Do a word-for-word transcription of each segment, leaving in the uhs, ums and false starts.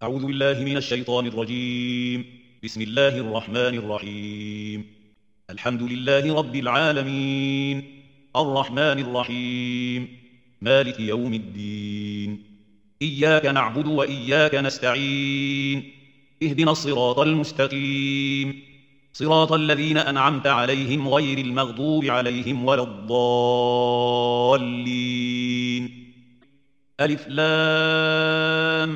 أعوذ بالله من الشيطان الرجيم. بسم الله الرحمن الرحيم. الحمد لله رب العالمين، الرحمن الرحيم، مالك يوم الدين. إياك نعبد وإياك نستعين، اهدنا الصراط المستقيم، صراط الذين أنعمت عليهم غير المغضوب عليهم ولا الضالين. ألف لام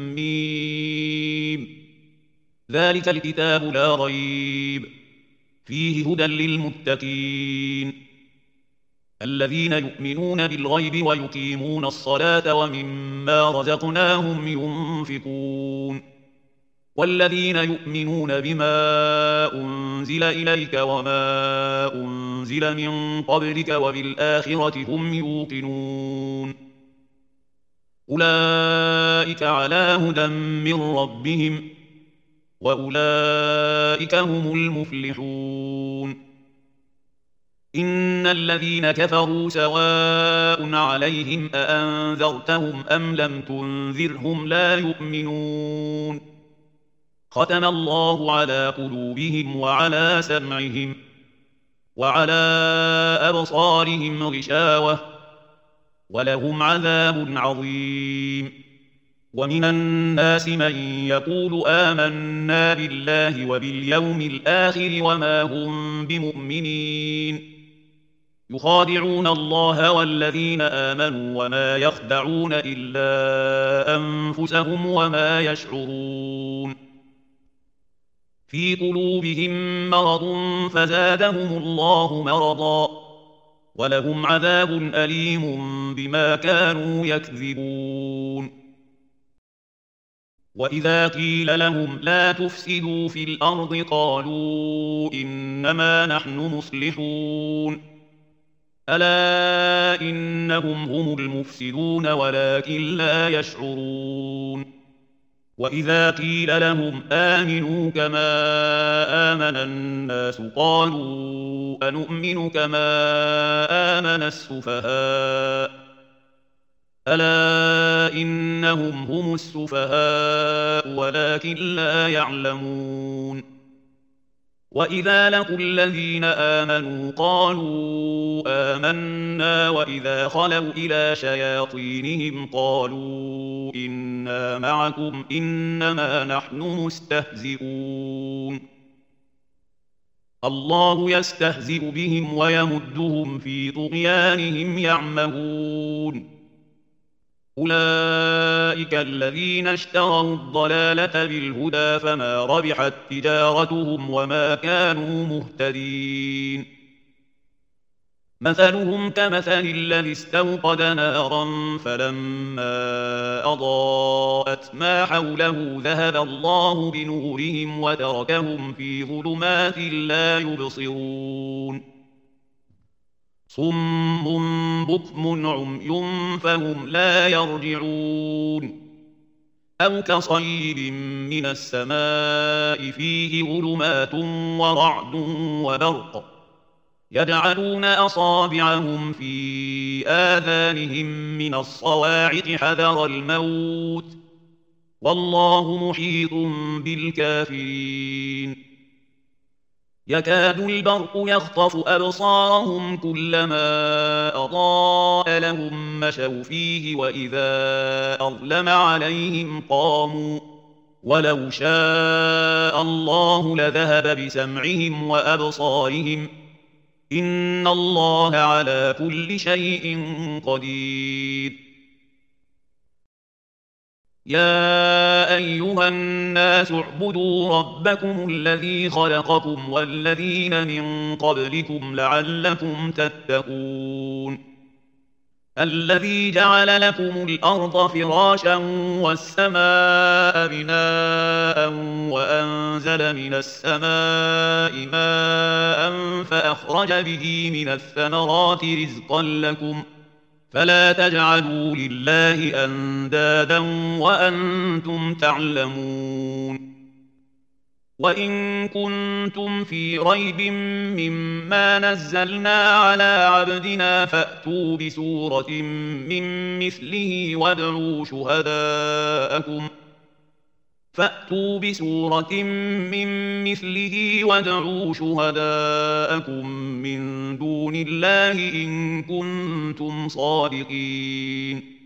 ميم. ذلك الكتاب لا ريب فيه هدى للمتقين الذين يؤمنون بالغيب ويقيمون الصلاة ومما رزقناهم ينفقون والذين يؤمنون بما أنزل إليك وما أنزل من قبلك وبالآخرة هم يوقنون أولئك على هدى من ربهم وأولئك هم المفلحون. إن الذين كفروا سواء عليهم أأنذرتهم أم لم تنذرهم لا يؤمنون. ختم الله على قلوبهم وعلى سمعهم وعلى أبصارهم غشاوة ولهم عذاب عظيم. ومن الناس من يقول آمنا بالله وباليوم الآخر وما هم بمؤمنين يخادعون الله والذين آمنوا وما يخدعون إلا أنفسهم وما يشعرون. في قلوبهم مرض فزادهم الله مرضا ولهم عذاب أليم بما كانوا يكذبون. وإذا قيل لهم لا تفسدوا في الأرض قالوا إنما نحن مصلحون ألا إنهم هم المفسدون ولكن لا يشعرون. وإذا قيل لهم آمنوا كما آمن الناس قالوا أنؤمن كما آمن السفهاء ألا إنهم هم السفهاء ولكن لا يعلمون. وإذا لقوا الذين آمنوا قالوا آمنا وإذا خلوا إلى شياطينهم قالوا إنا معكم إنما نحن مستهزئون. الله يستهزئ بهم ويمدهم في طغيانهم يعمهون. أولئك الذين اشتروا الضلالة بالهدى فما ربحت تجارتهم وما كانوا مهتدين. مثلهم كمثل الذي استوقد نارا فلما أضاءت ما حوله ذهب الله بنورهم وتركهم في ظلمات لا يبصرون. صم بكم عمي فهم لا يرجعون. أو كصيب من السماء فيه ظلمات ورعد وبرق يجعلون أصابعهم في آذانهم من الصواعق حذر الموت والله محيط بالكافرين. يكاد البرق يخطف أبصارهم كلما أضاء لهم مشوا فيه وإذا أظلم عليهم قاموا ولو شاء الله لذهب بسمعهم وأبصارهم إن الله على كل شيء قدير. يا أيها الناس اعبدوا ربكم الذي خلقكم والذين من قبلكم لعلكم تتقون. الذي جعل لكم الأرض فراشا والسماء بناء وأنزل من السماء ماء فأخرج به من الثمرات رزقا لكم فلا تجعلوا لله أندادا وأنتم تعلمون. وإن كنتم في ريب مما نزلنا على عبدنا فأتوا بسورة من مثله وادعوا شهداءكم فأتوا بسورة من مثله وادعوا شهداءكم من دون الله إن كنتم صادقين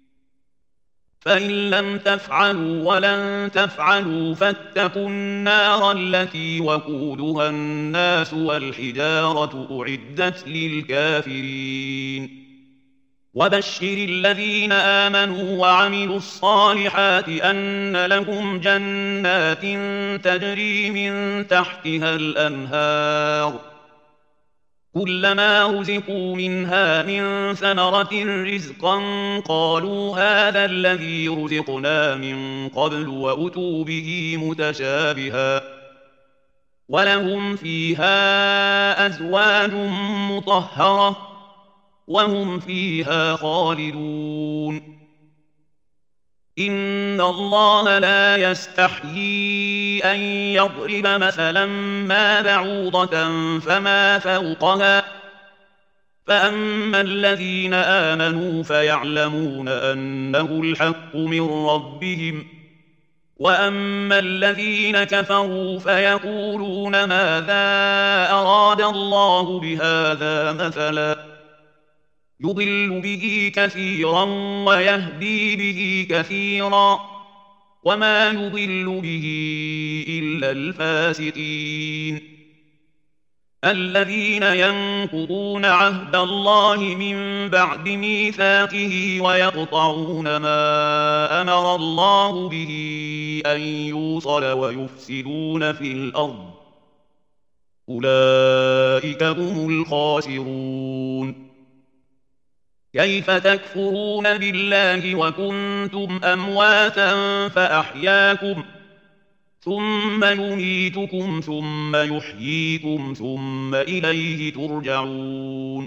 فإن لم تفعلوا ولن تفعلوا فاتقوا النار التي وقودها الناس والحجارة أعدت للكافرين وبشر الذين آمنوا وعملوا الصالحات أن لهم جنات تجري من تحتها الأنهار كلما رزقوا منها من ثمرة رزقا قالوا هذا الذي رزقنا من قبل وأتوا به متشابها ولهم فيها أزواج مطهرة وهم فيها خالدون إن الله لا يستحيي أن يضرب مثلا ما بعوضة فما فوقها فأما الذين آمنوا فيعلمون أنه الحق من ربهم وأما الذين كفروا فيقولون ماذا أراد الله بهذا مثلا يضل به كثيرا ويهدي به كثيرا وما يضل به إلا الفاسقين الذين ينقضون عهد الله من بعد ميثاقه ويقطعون ما أمر الله به أن يوصل ويفسدون في الأرض أولئك هم الخاسرون كيف تكفرون بالله وكنتم أمواتا فأحياكم ثم يميتكم ثم يحييكم ثم إليه ترجعون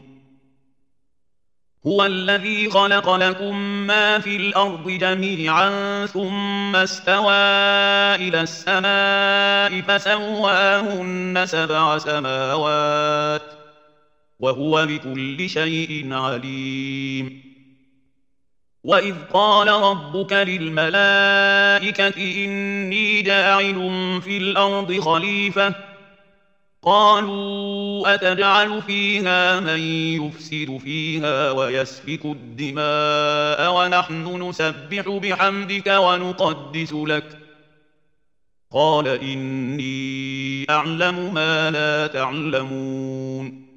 هو الذي خلق لكم ما في الأرض جميعا ثم استوى إلى السماء فسواهن سبع سماوات وهو بكل شيء عليم وإذ قال ربك للملائكة إني جاعل في الأرض خليفة قالوا أتجعل فيها من يفسد فيها ويسفك الدماء ونحن نسبح بحمدك ونقدس لك قال إني أعلم ما لا تعلمون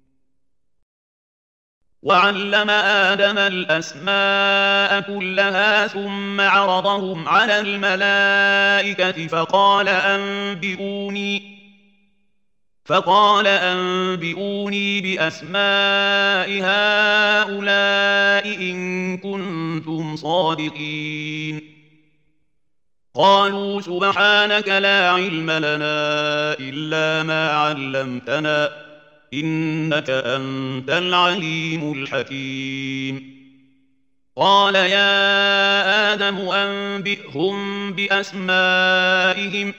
وعلم آدم الأسماء كلها ثم عرضهم على الملائكة فقال أنبئوني فقال أنبئوني بأسماء هؤلاء إن كنتم صادقين قالوا سبحانك لا علم لنا إلا ما علمتنا إنك أنت العليم الحكيم قال يا آدم أنبئهم بأسمائهم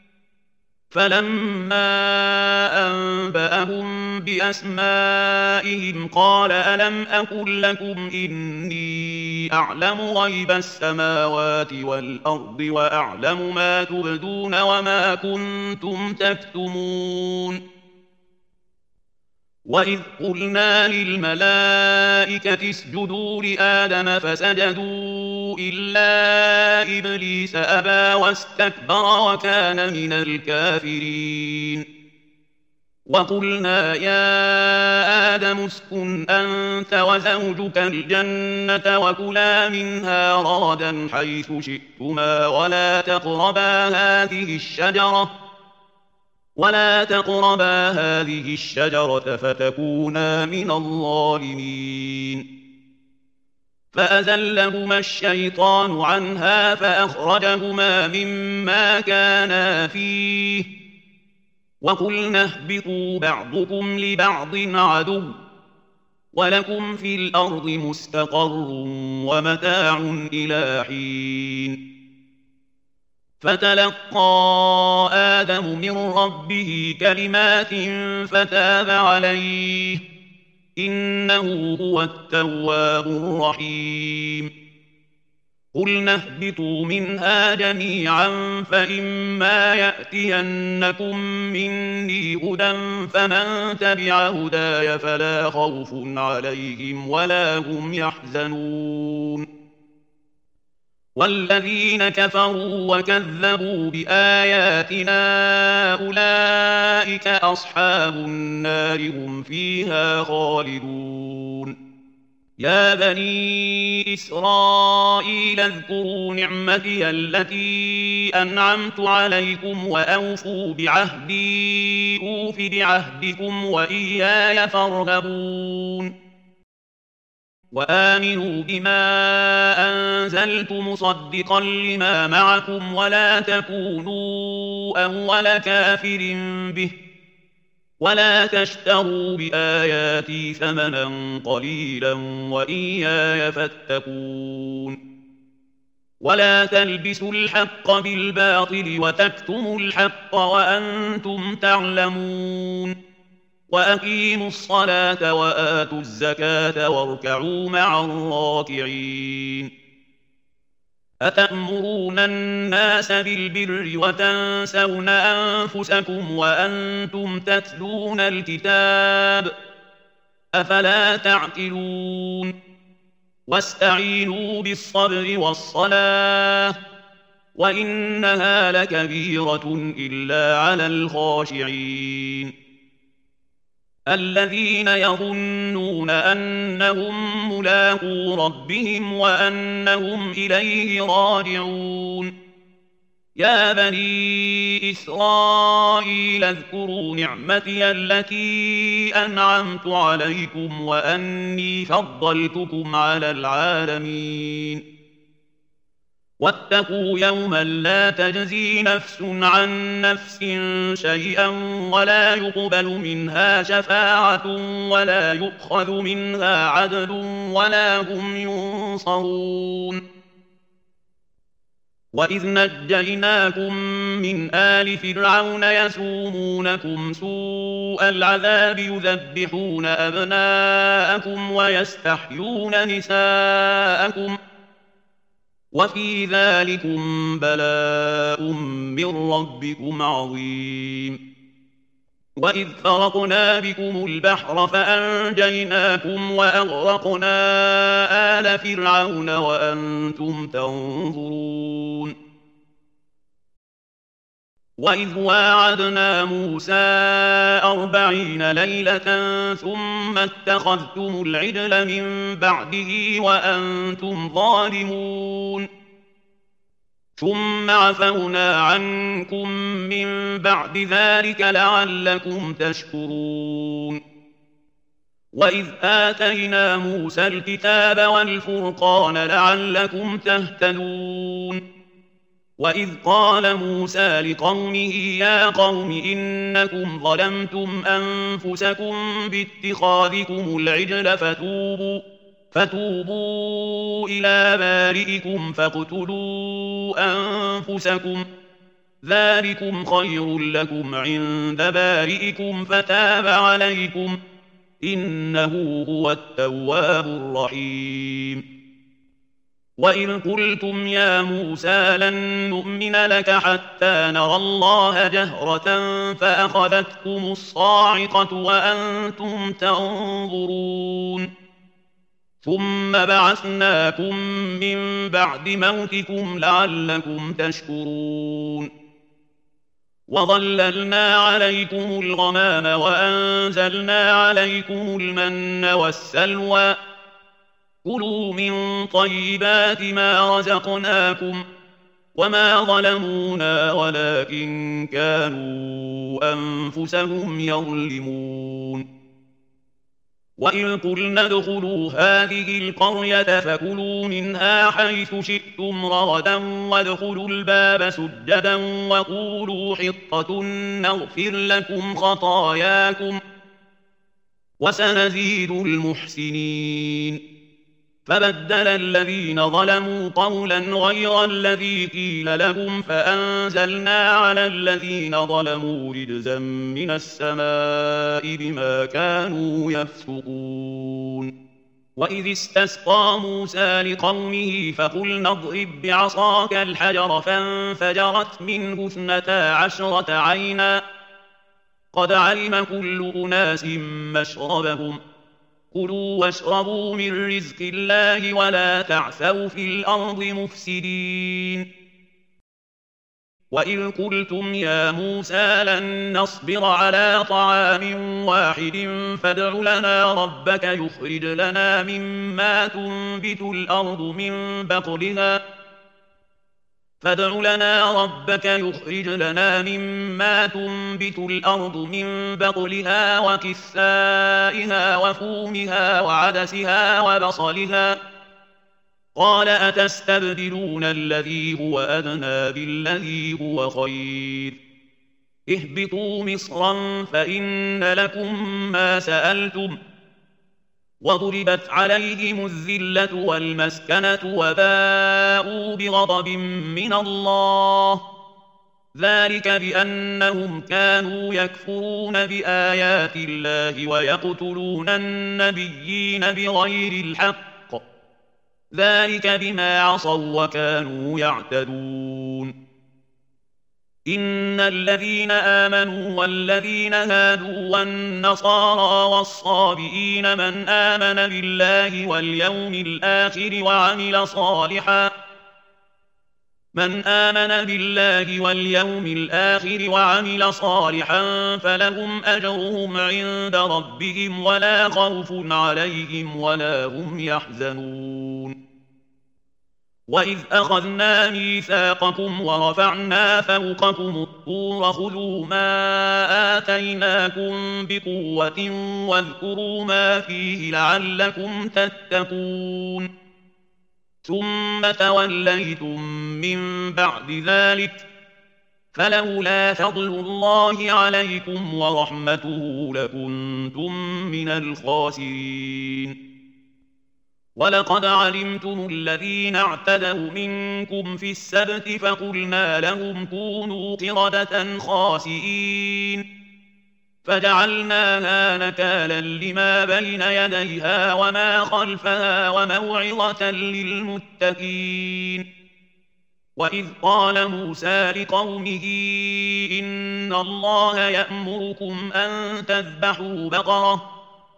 فلما أنبأهم بأسمائهم قال ألم أقل لكم إني أعلم غيب السماوات والأرض وأعلم ما تبدون وما كنتم تكتمون وإذ قلنا للملائكة اسجدوا لآدم فسجدوا إلا إبليس أبى واستكبر وكان من الكافرين وقلنا يا آدم اسكن أنت وزوجك الجنة وكلا منها رغدا حيث شئتما ولا تقربا هذه الشجرة ولا تقربا هذه الشجرة فتكونا من الظالمين فأزلهما الشيطان عنها فأخرجهما مما كانا فيه وقلنا اهبطوا بعضكم لبعض عدو ولكم في الأرض مستقر ومتاع إلى حين فتلقى آدم من ربه كلمات فتاب عليه إنه هو التواب الرحيم قُلْنَا اهْبِطُوا مِنْهَا جَمِيعًا فَإِمَّا يَأْتِيَنَّكُم مِّنِّي هُدًى فَمَن تَبِعَ هُدَايَ فَلَا خَوْفٌ عَلَيْهِمْ وَلَا هُمْ يَحْزَنُونَ وَالَّذِينَ كَفَرُوا وَكَذَّبُوا بِآيَاتِنَا أُولَٰئِكَ أَصْحَابُ النَّارِ هُمْ فِيهَا خَالِدُونَ يا بني إسرائيل اذكروا نعمتي التي أنعمت عليكم وأوفوا بعهدي أوف بعهدكم وإياي فارهبون وآمنوا بما أنزلت مصدقا لما معكم ولا تكونوا أول كافر به ولا تشتروا بآياتي ثمنا قليلا وإياي فاتقون ولا تلبسوا الحق بالباطل وتكتموا الحق وأنتم تعلمون وأقيموا الصلاة وآتوا الزكاة واركعوا مع الراكعين أتأمرون الناس بالبر وتنسون أنفسكم وأنتم تتلون الكتاب أفلا تعقلون واستعينوا بالصبر والصلاة وإنها لكبيرة إلا على الخاشعين الذين يظنون أنهم ملاقو ربهم وأنهم إليه راجعون يا بني إسرائيل اذكروا نعمتي التي أنعمت عليكم وأني فضلتكم على العالمين واتقوا يوما لا تجزي نفس عن نفس شيئا ولا يقبل منها شفاعة ولا يؤخذ منها عدل ولا هم ينصرون وإذ نجيناكم من آل فرعون يسومونكم سوء العذاب يذبحون أبناءكم ويستحيون نساءكم وفي ذلكم بلاء من ربكم عظيم وإذ فرقنا بكم البحر فأنجيناكم وأغرقنا آل فرعون وأنتم تنظرون وإذ واعدنا موسى أربعين ليلة ثم اتخذتم العجل من بعده وأنتم ظالمون ثم عفونا عنكم من بعد ذلك لعلكم تشكرون وإذ آتينا موسى الكتاب والفرقان لعلكم تهتدون وإذ قال موسى لقومه يا قوم إنكم ظلمتم أنفسكم باتخاذكم العجل فتوبوا فتوبوا إلى بارئكم فاقتلوا أنفسكم ذلكم خير لكم عند بارئكم فتاب عليكم إنه هو التواب الرحيم وإذ قلتم يا موسى لن نؤمن لك حتى نرى الله جهرة فأخذتكم الصاعقة وأنتم تنظرون ثم بعثناكم من بعد موتكم لعلكم تشكرون وظللنا عليكم الغمام وأنزلنا عليكم المن والسلوى كلوا من طيبات ما رزقناكم وما ظلمونا ولكن كانوا أنفسهم يظلمون وإذ قلنا ادخلوا هذه القرية فكلوا منها حيث شئتم رغدا وادخلوا الباب سجدا وقولوا حطة نغفر لكم خطاياكم وسنزيد المحسنين فبدل الذين ظلموا قولا غير الذي قيل لهم فأنزلنا على الذين ظلموا رجزا من السماء بما كانوا يفسقون وإذ استسقى موسى لقومه فقلنا اضرب بعصاك الحجر فانفجرت منه اثنتا عشرة عينا قد علم كل أناس مشربهم كلوا واشربوا من رزق الله ولا تعثوا في الأرض مفسدين وإذ قلتم يا موسى لن نصبر على طعام واحد فادع لنا ربك يخرج لنا مما تنبت الأرض من بقلها فادع لنا ربك يخرج لنا مما تنبت الأرض من بقلها وكثائها وفومها وعدسها وبصلها قال أتستبدلون الذي هو أدنى بالذي هو خير اهبطوا مصرا فإن لكم ما سألتم وضربت عليهم الذلة والمسكنة وباءوا بغضب من الله ذلك بأنهم كانوا يكفرون بآيات الله ويقتلون النبيين بغير الحق ذلك بما عصوا وكانوا يعتدون إن الذين آمنوا والذين هادوا والنصارى والصابئين من آمن بالله واليوم الآخر وعمل صالحا من آمن بالله واليوم الآخر وعمل صالحا فلهم أجرهم عند ربهم ولا خوف عليهم ولا هم يحزنون وإذ أخذنا ميثاقكم ورفعنا فوقكم الطور خذوا ما آتيناكم بقوة واذكروا ما فيه لعلكم تتقون ثم توليتم من بعد ذلك فلولا فضل الله عليكم ورحمته لكنتم من الخاسرين ولقد علمتم الذين اعتدوا منكم في السبت فقلنا لهم كونوا قردة خاسئين فجعلناها نكالا لما بين يديها وما خلفها وموعظة للمتقين وإذ قال موسى لقومه إن الله يأمركم أن تذبحوا بقرة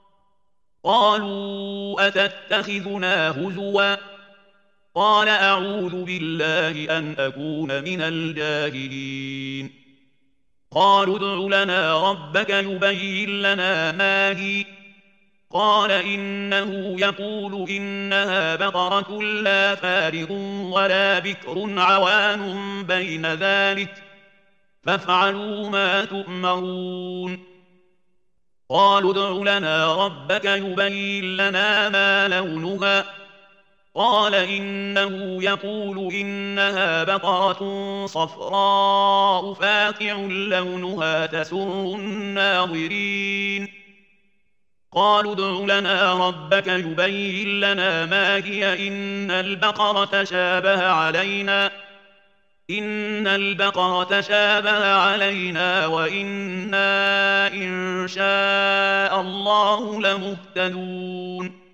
قالوا أتتخذنا هزوا قال أعوذ بالله أن أكون من الجاهلين قالوا ادع لنا ربك يبين لنا ما هي قال إنه يقول إنها بقرة لا فارغ ولا بكر عوان بين ذلك فافعلوا ما تؤمرون قالوا ادع لنا ربك يبين لنا ما لونها قال إنه يقول إنها بقرة صفراء فاقع لونها تسر الناظرين قالوا ادع لنا ربك يبين لنا ما هي إن البقرة شابه علينا إن البقرة شابه علينا وإنا إن شاء الله لمهتدون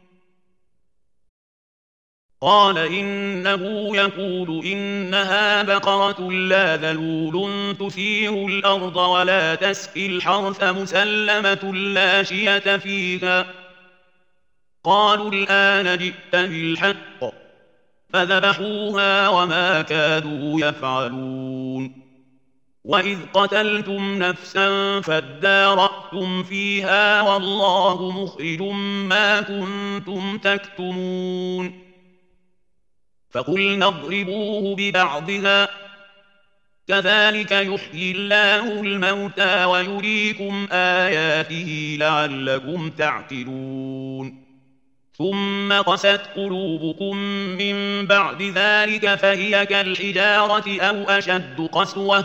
قال إنه يقول إنها بقرة لا ذلول تثير الأرض ولا تسقي الحرث مسلمة لا شية فيها قالوا الآن جئت بالحق فذبحوها وما كادوا يفعلون وإذ قتلتم نفسا فادارأتم فيها والله مخرج ما كنتم تكتمون فقلنا اضربوه ببعضها كذلك يحيي الله الموتى ويريكم آياته لعلكم تعقلون ثم قست قلوبكم من بعد ذلك فهي كالحجارة أو أشد قسوة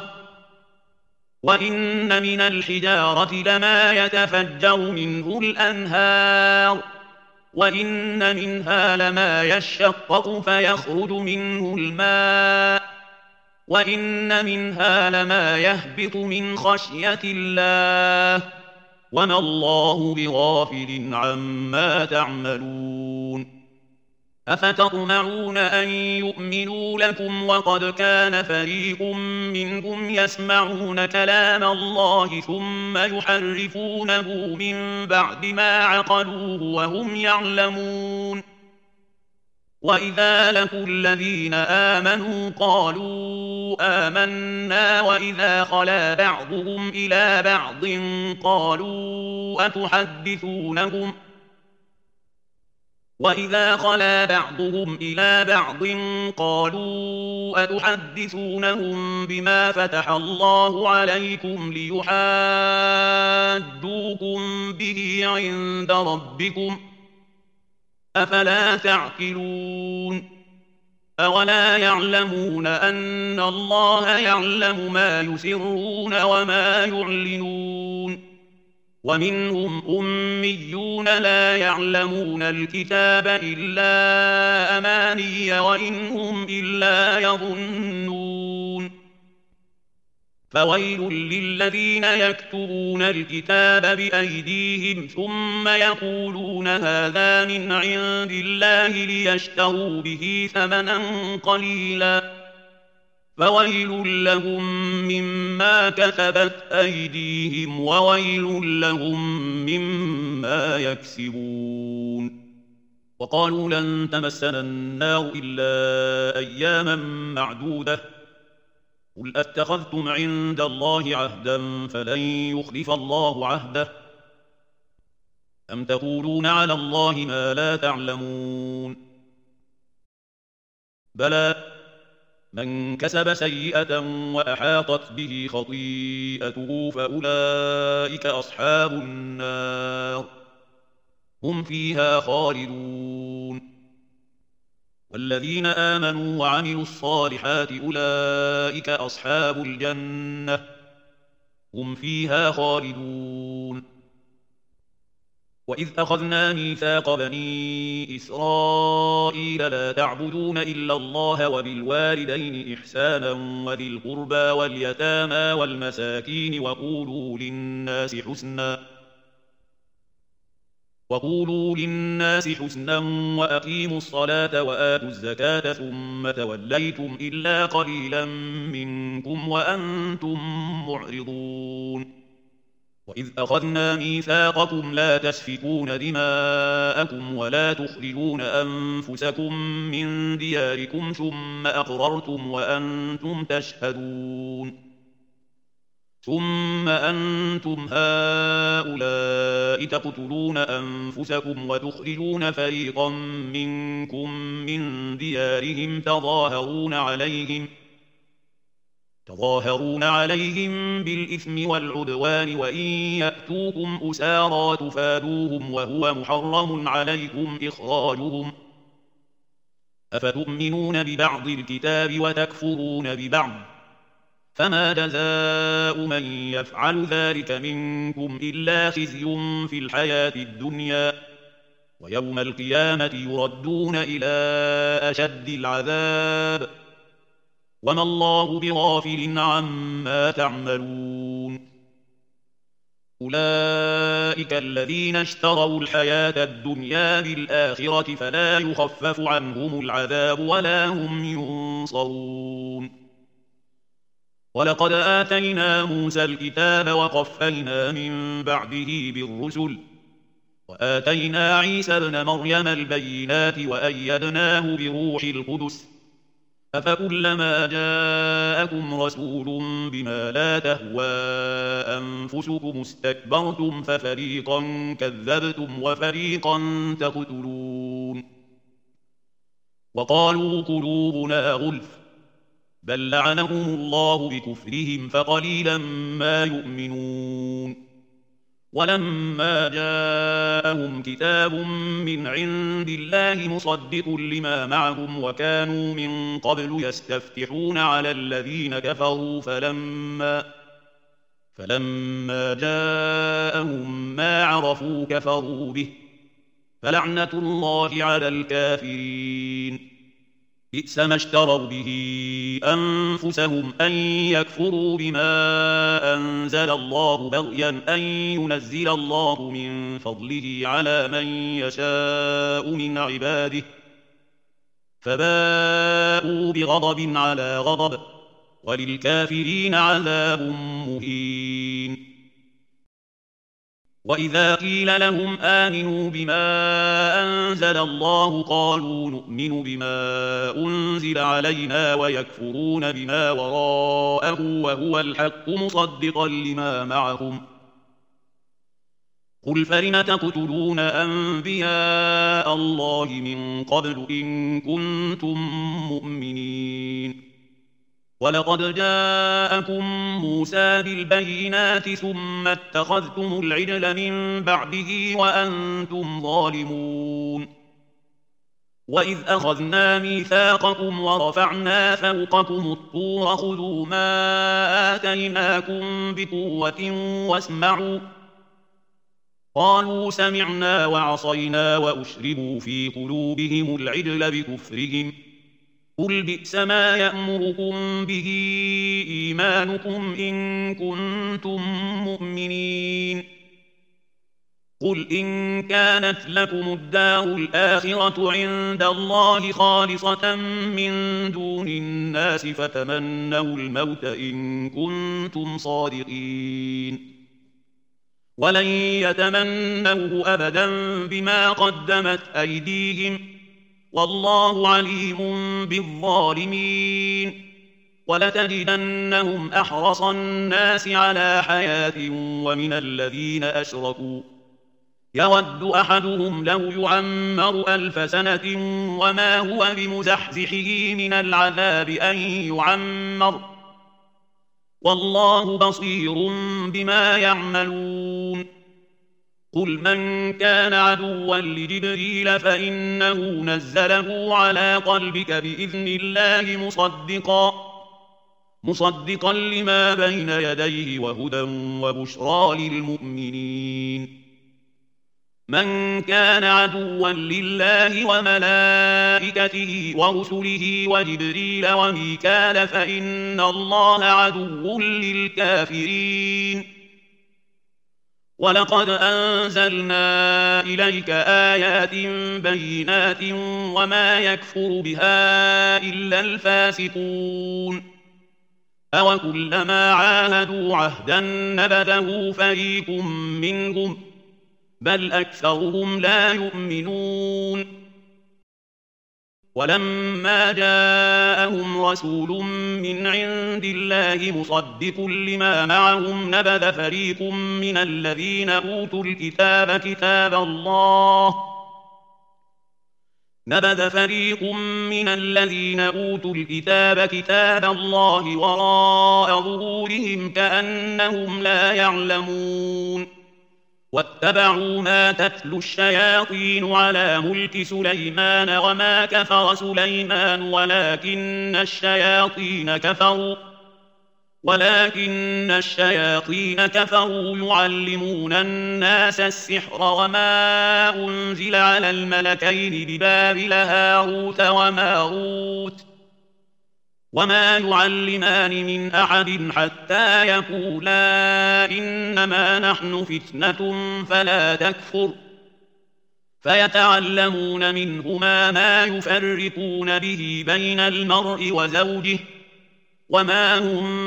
وإن من الحجارة لما يتفجر منه الأنهار وإن منها لما يشقق فيخرج منه الماء وإن منها لما يهبط من خشية الله وما الله بغافل عما تعملون أفتطمعون أن يؤمنوا لكم وقد كان فريق منهم يسمعون كلام الله ثم يحرفونه من بعد ما عقلوه وهم يعلمون. وإذا لقوا الذين آمنوا قالوا آمنا وإذا خلا بعضهم إلى بعض قالوا أتحدثونهم وإذا خلا بعضهم إلى بعض قالوا أتحدثونهم بما فتح الله عليكم ليحاجوكم به عند ربكم أفلا تعقلون. أولا يعلمون أن الله يعلم ما يسرون وما يعلنون. ومنهم أميون لا يعلمون الكتاب إلا أماني وإن هم إلا يظنون. فويل للذين يكتبون الكتاب بأيديهم ثم يقولون هذا من عند الله ليشتروا به ثمنا قليلا فويل لهم مما كتبت أيديهم وويل لهم مما يكسبون. وقالوا لن تمسنا النار إلا أياما معدودة قل أتخذتم عند الله عهدا فلن يخلف الله عهده أم تقولون على الله ما لا تعلمون. بلى من كسب سيئة وأحاطت به خطيئته فأولئك أصحاب النار هم فيها خالدون. والذين آمنوا وعملوا الصالحات أولئك أصحاب الجنة هم فيها خالدون. وإذ أخذنا ميثاق بني إسرائيل لا تعبدون إلا الله وبالوالدين إحسانا وذي القربى واليتامى والمساكين وقولوا للناس حسنا وقولوا للناس حسنا وأقيموا الصلاة وآتوا الزكاة ثم توليتم إلا قليلا منكم وأنتم معرضون. وإذ أخذنا ميثاقكم لا تسفكون دماءكم ولا تخرجون أنفسكم من دياركم ثم أقررتم وأنتم تشهدون. ثم أنتم هؤلاء تقتلون أنفسكم وتخرجون فريقا منكم من ديارهم تظاهرون عليهم تظاهرون عليهم بالإثم والعدوان وإن يأتوكم أسارى تفادوهم وهو محرم عليكم إخراجهم أفتؤمنون ببعض الكتاب وتكفرون ببعض فما جزاء من يفعل ذلك منكم إلا خزي في الحياة الدنيا ويوم القيامة يردون إلى أشد العذاب وما الله بغافل عما تعملون. أولئك الذين اشتروا الحياة الدنيا بالآخرة فلا يخفف عنهم العذاب ولا هم ينصرون. ولقد آتينا موسى الكتاب وقفينا من بعده بالرسل وآتينا عيسى ابن مريم البينات وأيدناه بروح القدس أفكلما جاءكم رسول بما لا تهوى أنفسكم استكبرتم ففريقا كذبتم وفريقا تقتلون. وقالوا قلوبنا غلف بل لعنهم الله بكفرهم فقليلا ما يؤمنون. ولما جاءهم كتاب من عند الله مصدق لما معهم وكانوا من قبل يستفتحون على الذين كفروا فلما فلما جاءهم ما عرفوا كفروا به فلعنة الله على الكافرين. بئس ما اشتروا به أنفسهم أن يكفروا بما أنزل الله بغيا أن ينزل الله من فضله على من يشاء من عباده فباءوا بغضب على غضب وللكافرين عذاب مهين. وإذا قيل لهم آمنوا بما أنزل الله قالوا نؤمن بما أنزل علينا ويكفرون بما وراءه وهو الحق مصدقا لما معهم. قل فلم تقتلون أنبياء الله من قبل إن كنتم مؤمنين. ولقد جاءكم موسى بالبينات ثم اتخذتم العجل من بعده وأنتم ظالمون. وإذ أخذنا ميثاقكم ورفعنا فوقكم الطور خذوا ما آتيناكم بقوة واسمعوا قالوا سمعنا وعصينا وأشربوا في قلوبهم العجل بكفرهم. قل بئس ما يأمركم به إيمانكم إن كنتم مؤمنين. قل إن كانت لكم الدار الآخرة عند الله خالصة من دون الناس فتمنوا الموت إن كنتم صادقين. ولن يتمنوه أبدا بما قدمت أيديهم والله عليم بالظالمين. ولتجدنهم أحرص الناس على حياة ومن الذين أشركوا يود أحدهم لو يعمر ألف سنة وما هو بمزحزحه من العذاب أن يعمر والله بصير بما يعملون. قل من كان عدوا لجبريل فإنه نزله على قلبك بإذن الله مصدقا مصدقا لما بين يديه وهدى وبشرى للمؤمنين. من كان عدوا لله وملائكته ورسله وجبريل وميكال فإن الله عدو للكافرين. ولقد أنزلنا إليك آيات بينات وما يكفر بها إلا الفاسقون. أوكلما عاهدوا عهدا نبذه فريق منهم بل أكثرهم لا يؤمنون. ولما جاءهم رسول من عند الله مصدق لما معهم نبذ فريق من الذين أوتوا الكتاب كتاب الله نبذ فريق من الذين أوتوا الكتاب كتاب الله وراء ظهورهم كأنهم لا يعلمون. واتبعوا ما تتلو الشياطين على ملك سليمان وما كفر سليمان ولكن الشياطين كفروا ولكن الشياطين كفروا يعلمون الناس السحر وما أنزل على الملكين ببابل هاروت وماروت وما يعلمان من أحد حتى يقولا إنما نحن فتنة فلا تكفر فيتعلمون منهما ما يفرقون به بين المرء وزوجه وما هم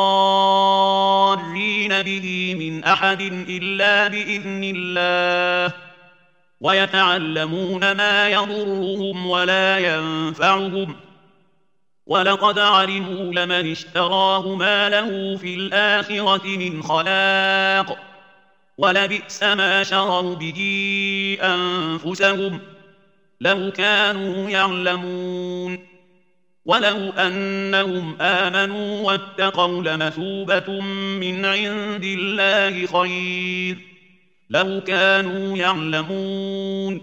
بضارين به من أحد إلا بإذن الله ويتعلمون ما يضرهم ولا ينفعهم ولقد علموا لمن اشتراه ما له في الآخرة من خلاق ولبئس ما شروا به أنفسهم لو كانوا يعلمون. ولو أنهم آمنوا واتقوا لمثوبة من عند الله خير لو كانوا يعلمون.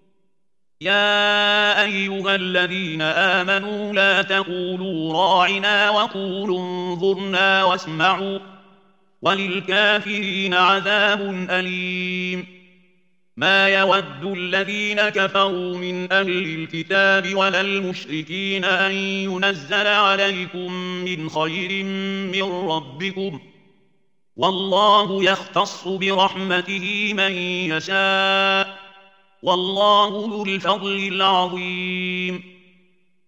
يا أيها الذين آمنوا لا تقولوا راعنا وقولوا انظرنا واسمعوا وللكافرين عذاب أليم. ما يود الذين كفروا من أهل الكتاب ولا المشركين أن ينزل عليكم من خير من ربكم والله يختص برحمته من يشاء والله ذو الفضل العظيم.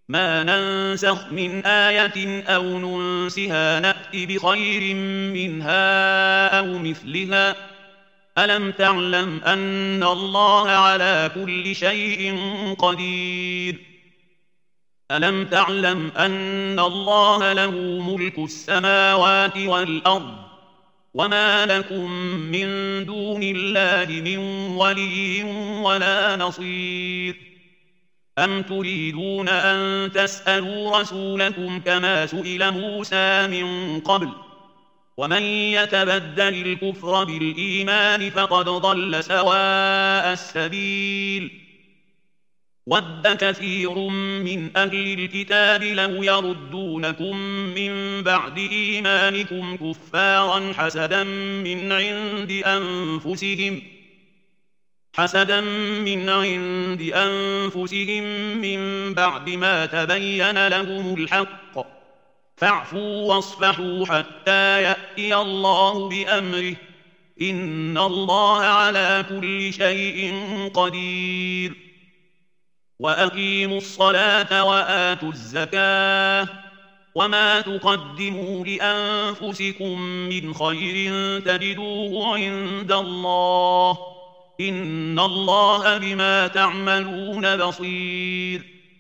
ما ننسخ من آية أو ننسها نأت بخير منها أو مثلها ألم تعلم أن الله على كل شيء قدير ألم تعلم أن الله له ملك السماوات والأرض وما لكم من دون الله من ولي ولا نصير أم تريدون أن تسألوا رسولكم كما سئل موسى من قبل ومن يتبدل الكفر بالإيمان فقد ضل سواء السبيل ود كثير من أهل الكتاب لو يردونكم من بعد إيمانكم كفارا حسدا من عند أنفسهم حسدا من عند أنفسهم من بعد ما تبين لهم الحق فاعفوا واصفحوا حتى يأتي الله بأمره إن الله على كل شيء قدير وأقيموا الصلاة وآتوا الزكاة وما تقدموا لأنفسكم من خير تجدوه عند الله إن الله بما تعملون بصير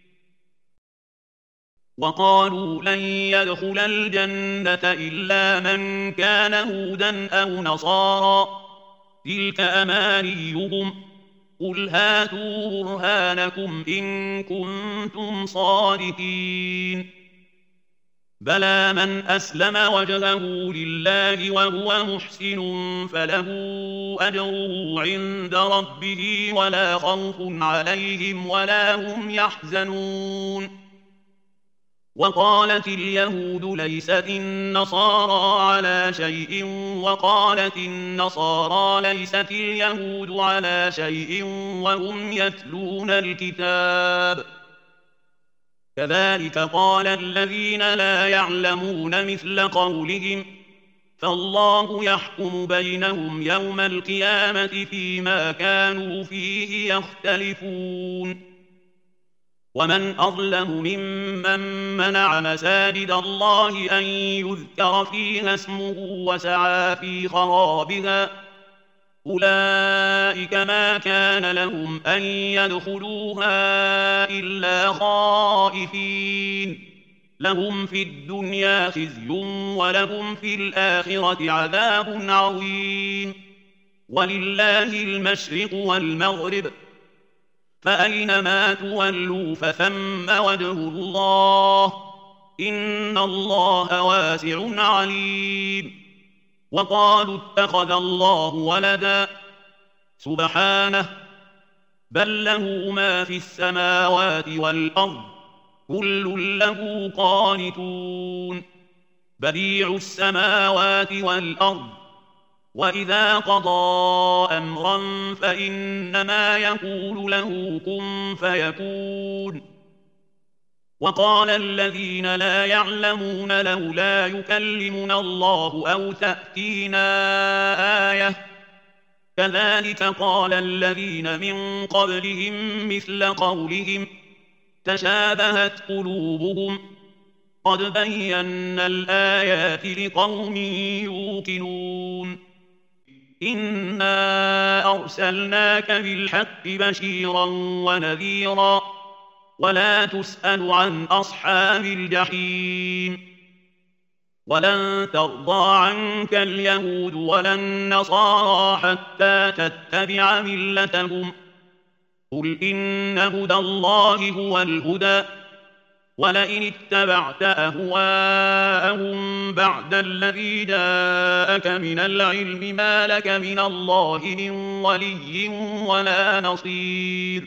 وقالوا لن يدخل الجنة إلا من كان هودا أو نصارى تلك أمانيهم قل هاتوا برهانكم إن كنتم صادقين بلى من أسلم وجهه لله وهو محسن فله أجره عند ربه ولا خوف عليهم ولا هم يحزنون وقالت اليهود ليست النصارى على شيء وقالت النصارى ليست اليهود على شيء وهم يتلون الكتاب كذلك قال الذين لا يعلمون مثل قولهم فالله يحكم بينهم يوم القيامة فيما كانوا فيه يختلفون ومن أظلم ممن منع مساجد الله أن يذكر فيها اسمه وسعى في خرابها أولئك ما كان لهم أن يدخلوها إلا خائفين لهم في الدنيا خزي ولهم في الآخرة عذاب عظيم ولله المشرق والمغرب فأينما تولوا فثم وجه الله إن الله واسع عليم وقالوا اتخذ الله ولدا سبحانه بل له ما في السماوات والأرض كل له قانتون بديع السماوات والأرض وإذا قضى أمرا فإنما يقول له كن فيكون وقال الذين لا يعلمون لولا يكلمنا الله أو تأتينا آية كذلك قال الذين من قبلهم مثل قولهم تشابهت قلوبهم قد بينا الآيات لقوم يوقنون إنا أرسلناك بالحق بشيرا ونذيرا ولا تسأل عن أصحاب الجحيم ولن ترضى عنك اليهود ولا النصارى حتى تتبع ملتهم قل إن هدى الله هو الهدى ولئن اتبعت أهواءهم بعد الذي جاءك من العلم ما لك من الله من ولي ولا نصير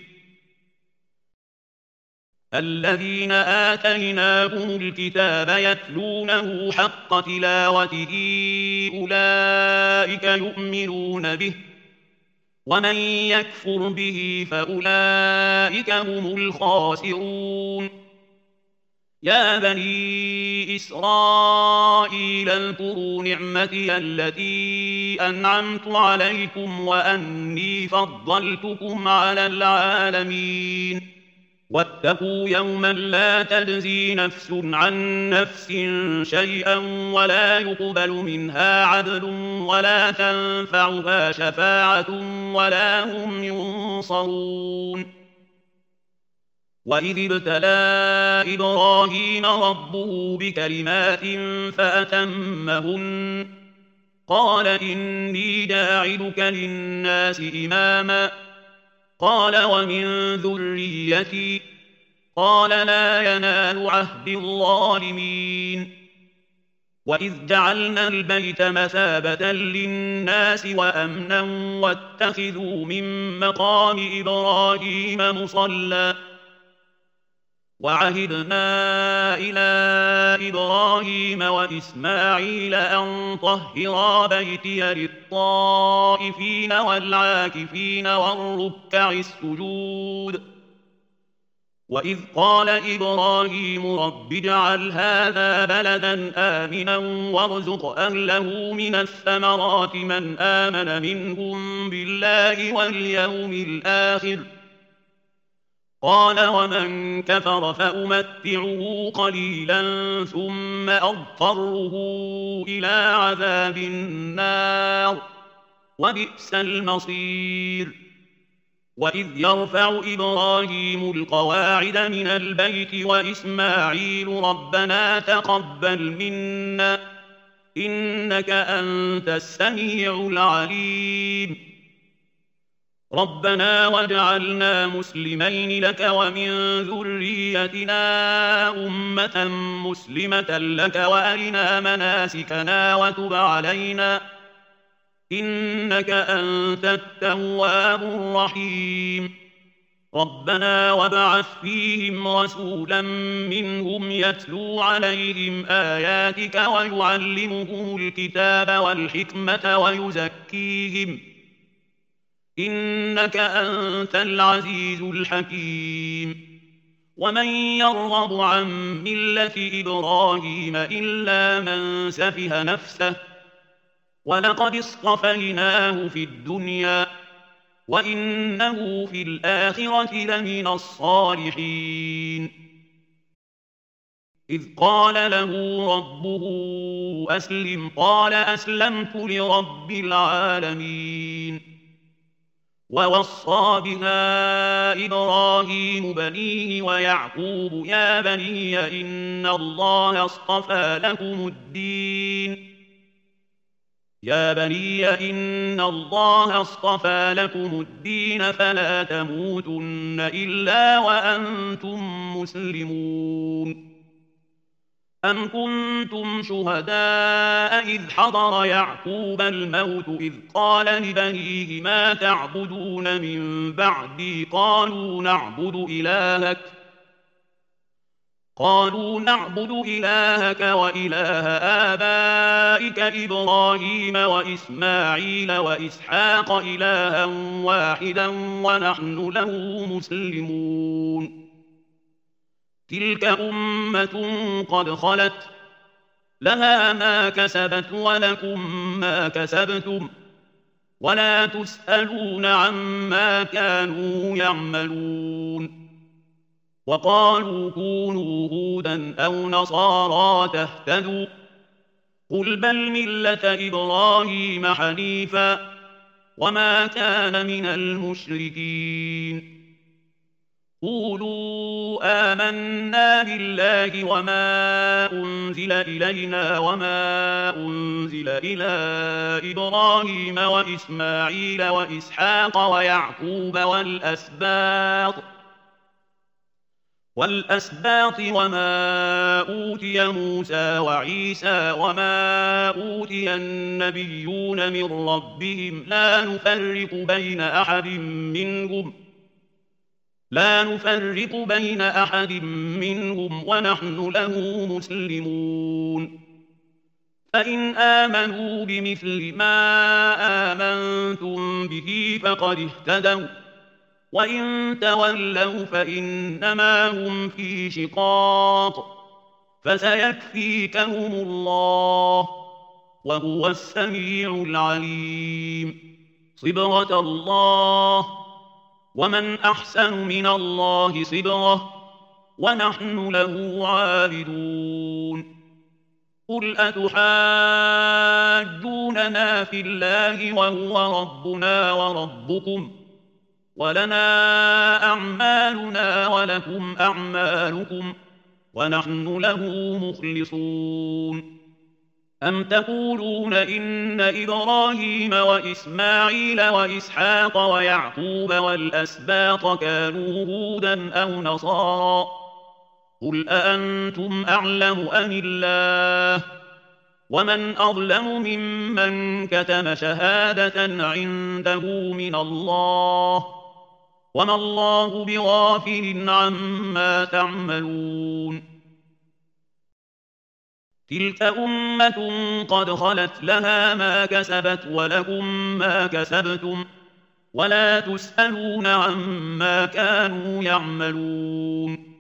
الذين آتيناهم الكتاب يتلونه حق تلاوته أولئك يؤمنون به ومن يكفر به فأولئك هم الخاسرون يا بني إسرائيل اذكروا نعمتي التي أنعمت عليكم وأني فضلتكم على العالمين واتقوا يوما لا تجزي نفس عن نفس شيئا ولا يقبل منها عدل ولا تنفعها شفاعة ولا هم ينصرون. وإذ ابتلى إبراهيم ربه بكلمات فأتمهن قال إني جاعلك للناس إماما قال ومن ذريتي قال لا ينال عهد الظالمين. وإذ جعلنا البيت مثابة للناس وأمنا واتخذوا من مقام إبراهيم مصلى وعهدنا إلى إبراهيم وإسماعيل أن طهرا بيتي للطائفين والعاكفين والركع السجود. وإذ قال إبراهيم رب اجعل هذا بلدا آمنا وارزق أهله من الثمرات من آمن منهم بالله واليوم الآخر قال ومن كفر فأمتعه قليلا ثم أضطره إلى عذاب النار وبئس المصير. وإذ يرفع إبراهيم القواعد من البيت وإسماعيل ربنا تقبل منا إنك أنت السميع العليم ربنا واجعلنا مسلمين لك ومن ذريتنا أمة مسلمة لك وأرنا مناسكنا وتب علينا إنك أنت التواب الرحيم ربنا وابعث فيهم رسولا منهم يتلو عليهم آياتك ويعلمهم الكتاب والحكمة ويزكيهم إنك أنت العزيز الحكيم. ومن يرغب عن ملة إبراهيم إلا من سفه نفسه ولقد اصطفيناه في الدنيا وإنه في الآخرة لمن الصالحين. إذ قال له ربه أسلم قال أسلمت لرب العالمين. ووصى بها إبراهيم بنيه ويعقوب يا بني إن الله اصطفى لكم الدين يا بني إن الله اصطفى لكم الدين فلا تموتن إلا وأنتم مسلمون. أم كنتم شهداء إذ حضر يعقوب الموت إذ قال لبنيه ما تعبدون من بعدي قالوا نعبد إلهك قالوا نعبد إلهك وإله آبائك إبراهيم وإسماعيل وإسحاق إلها واحدا ونحن له مسلمون. تلك أمة قد خلت لها ما كسبت ولكم ما كسبتم ولا تسألون عما كانوا يعملون. وقالوا كونوا هودا أو نصارى تهتدوا قل بل ملة إبراهيم حنيفا وما كان من المشركين. قولوا آمنا بالله وما أنزل إلينا وما أنزل إلى إبراهيم وإسماعيل وإسحاق ويعقوب والأسباط والأسباط وما أوتي موسى وعيسى وما أوتي النبيون من ربهم لا نفرق بين أحد منهم لا نفرق بين أحد منهم ونحن له مسلمون. فإن آمنوا بمثل ما آمنتم به فقد اهتدوا وإن تولوا فإنما هم في شقاق فسيكفيكهم الله وهو السميع العليم. صبغة الله ومن أحسن من الله صبغة ونحن له عابدون قل أتحاجوننا في الله وهو ربنا وربكم ولنا أعمالنا ولكم أعمالكم ونحن له مخلصون أم تقولون إن إبراهيم وإسماعيل وإسحاق ويعقوب والأسباط كانوا هودا أو نصارى قل أأنتم أعلم أم الله ومن أظلم ممن كتم شهادة عنده من الله وما الله بغافل عما تعملون تلك أمة قد خلت لها ما كسبت ولكم ما كسبتم ولا تسألون عما كانوا يعملون